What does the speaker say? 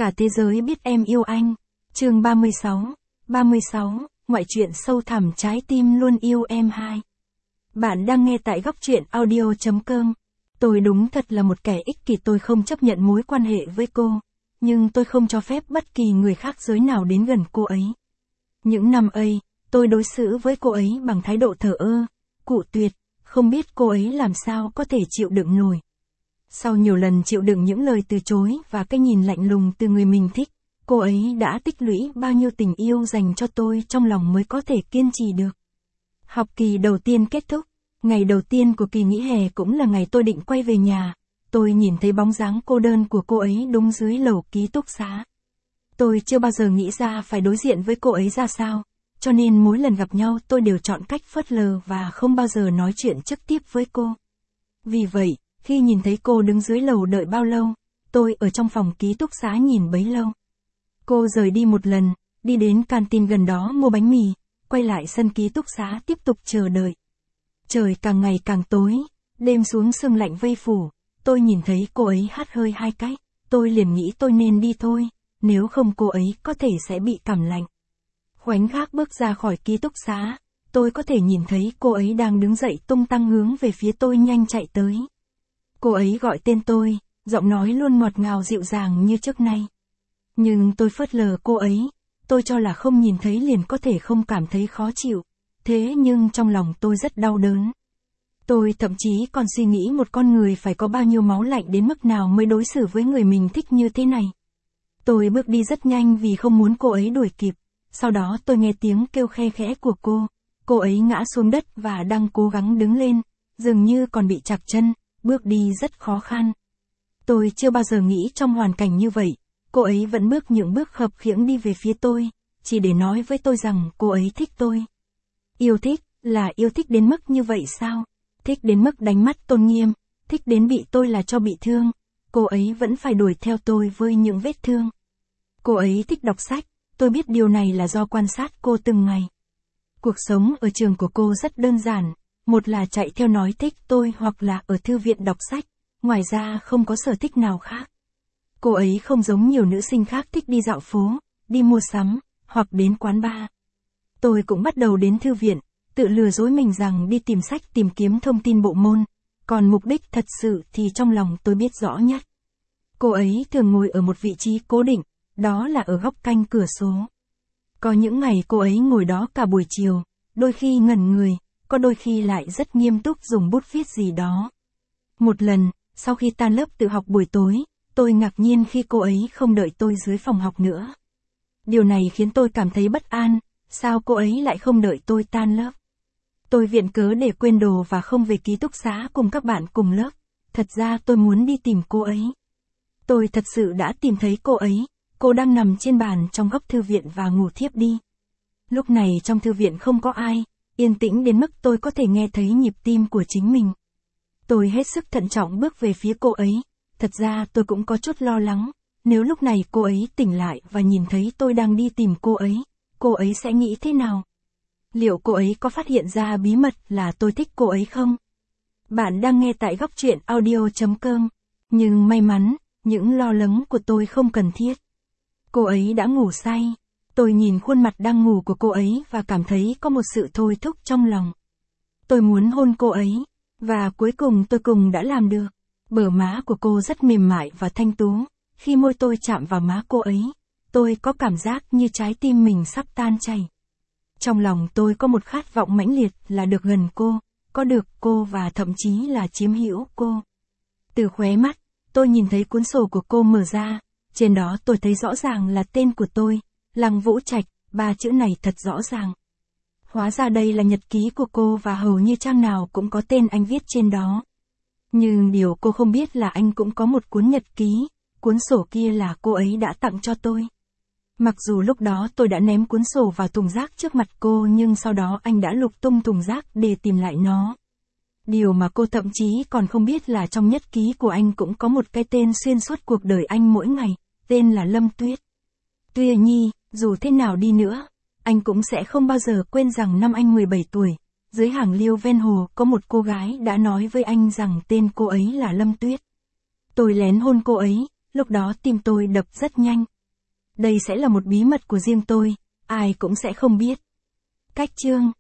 Cả thế giới biết em yêu anh. Chương 36, ngoại truyện sâu thẳm trái tim luôn yêu em 2. Bạn đang nghe tại góc truyện audio.com. Tôi đúng thật là một kẻ ích kỷ, tôi không chấp nhận mối quan hệ với cô. Nhưng tôi không cho phép bất kỳ người khác giới nào đến gần cô ấy. Những năm ấy, tôi đối xử với cô ấy bằng thái độ thờ ơ, cự tuyệt, không biết cô ấy làm sao có thể chịu đựng nổi. Sau nhiều lần chịu đựng những lời từ chối và cái nhìn lạnh lùng từ người mình thích, cô ấy đã tích lũy bao nhiêu tình yêu dành cho tôi trong lòng mới có thể kiên trì được. Học kỳ đầu tiên kết thúc, ngày đầu tiên của kỳ nghỉ hè cũng là ngày tôi định quay về nhà. Tôi nhìn thấy bóng dáng cô đơn của cô ấy đúng dưới lầu ký túc xá. Tôi chưa bao giờ nghĩ ra phải đối diện với cô ấy ra sao, cho nên mỗi lần gặp nhau tôi đều chọn cách phớt lờ và không bao giờ nói chuyện trực tiếp với cô. Vì vậy, khi nhìn thấy cô đứng dưới lầu đợi bao lâu, tôi ở trong phòng ký túc xá nhìn bấy lâu. Cô rời đi một lần, đi đến canteen gần đó mua bánh mì, quay lại sân ký túc xá tiếp tục chờ đợi. Trời càng ngày càng tối, đêm xuống sương lạnh vây phủ, tôi nhìn thấy cô ấy hắt hơi 2 cái, tôi liền nghĩ tôi nên đi thôi, nếu không cô ấy có thể sẽ bị cảm lạnh. Khoảnh khắc bước ra khỏi ký túc xá, tôi có thể nhìn thấy cô ấy đang đứng dậy tung tăng hướng về phía tôi nhanh chạy tới. Cô ấy gọi tên tôi, giọng nói luôn ngọt ngào dịu dàng như trước nay. Nhưng tôi phớt lờ cô ấy, tôi cho là không nhìn thấy liền có thể không cảm thấy khó chịu, thế nhưng trong lòng tôi rất đau đớn. Tôi thậm chí còn suy nghĩ một con người phải có bao nhiêu máu lạnh đến mức nào mới đối xử với người mình thích như thế này. Tôi bước đi rất nhanh vì không muốn cô ấy đuổi kịp, sau đó tôi nghe tiếng kêu khe khẽ của cô ấy ngã xuống đất và đang cố gắng đứng lên, dường như còn bị trặc chân, bước đi rất khó khăn. Tôi chưa bao giờ nghĩ trong hoàn cảnh như vậy, cô ấy vẫn bước những bước khập khiễng đi về phía tôi, chỉ để nói với tôi rằng cô ấy thích tôi. Yêu thích, là yêu thích đến mức như vậy sao? Thích đến mức đánh mất tôn nghiêm, thích đến bị tôi là cho bị thương, cô ấy vẫn phải đuổi theo tôi với những vết thương. Cô ấy thích đọc sách, tôi biết điều này là do quan sát cô từng ngày. Cuộc sống ở trường của cô rất đơn giản, một là chạy theo nói thích tôi hoặc là ở thư viện đọc sách, ngoài ra không có sở thích nào khác. Cô ấy không giống nhiều nữ sinh khác thích đi dạo phố, đi mua sắm, hoặc đến quán bar. Tôi cũng bắt đầu đến thư viện, tự lừa dối mình rằng đi tìm sách tìm kiếm thông tin bộ môn, còn mục đích thật sự thì trong lòng tôi biết rõ nhất. Cô ấy thường ngồi ở một vị trí cố định, đó là ở góc cạnh cửa sổ. Có những ngày cô ấy ngồi đó cả buổi chiều, đôi khi ngẩn người, có đôi khi lại rất nghiêm túc dùng bút viết gì đó. Một lần, sau khi tan lớp tự học buổi tối, tôi ngạc nhiên khi cô ấy không đợi tôi dưới phòng học nữa. Điều này khiến tôi cảm thấy bất an, sao cô ấy lại không đợi tôi tan lớp? Tôi viện cớ để quên đồ và không về ký túc xá cùng các bạn cùng lớp, thật ra tôi muốn đi tìm cô ấy. Tôi thật sự đã tìm thấy cô ấy, cô đang nằm trên bàn trong góc thư viện và ngủ thiếp đi. Lúc này trong thư viện không có ai, yên tĩnh đến mức tôi có thể nghe thấy nhịp tim của chính mình. Tôi hết sức thận trọng bước về phía cô ấy, thật ra tôi cũng có chút lo lắng, nếu lúc này cô ấy tỉnh lại và nhìn thấy tôi đang đi tìm cô ấy sẽ nghĩ thế nào? Liệu cô ấy có phát hiện ra bí mật là tôi thích cô ấy không? Bạn đang nghe tại góc truyện audio.com, nhưng may mắn, những lo lắng của tôi không cần thiết. Cô ấy đã ngủ say, tôi nhìn khuôn mặt đang ngủ của cô ấy và cảm thấy có một sự thôi thúc trong lòng. Tôi muốn hôn cô ấy, và cuối cùng tôi đã làm được. Bờ má của cô rất mềm mại và thanh tú, khi môi tôi chạm vào má cô ấy, tôi có cảm giác như trái tim mình sắp tan chảy. Trong lòng tôi có một khát vọng mãnh liệt là được gần cô, có được cô và thậm chí là chiếm hữu cô. Từ khóe mắt, tôi nhìn thấy cuốn sổ của cô mở ra, trên đó tôi thấy rõ ràng là tên của tôi, Lăng Vũ Trạch, 3 chữ này thật rõ ràng. Hóa ra đây là nhật ký của cô và hầu như trang nào cũng có tên anh viết trên đó. Nhưng điều cô không biết là anh cũng có một cuốn nhật ký, cuốn sổ kia là cô ấy đã tặng cho tôi. Mặc dù lúc đó tôi đã ném cuốn sổ vào thùng rác trước mặt cô nhưng sau đó anh đã lục tung thùng rác để tìm lại nó. Điều mà cô thậm chí còn không biết là trong nhật ký của anh cũng có một cái tên xuyên suốt cuộc đời anh mỗi ngày, tên là Lâm Tuyết. Tuy nhi, dù thế nào đi nữa, anh cũng sẽ không bao giờ quên rằng năm anh 17 tuổi, dưới hàng liêu ven hồ có một cô gái đã nói với anh rằng tên cô ấy là Lâm Tuyết. Tôi lén hôn cô ấy, lúc đó tim tôi đập rất nhanh, Đây sẽ là một bí mật của riêng tôi, ai cũng sẽ không biết. Cách chương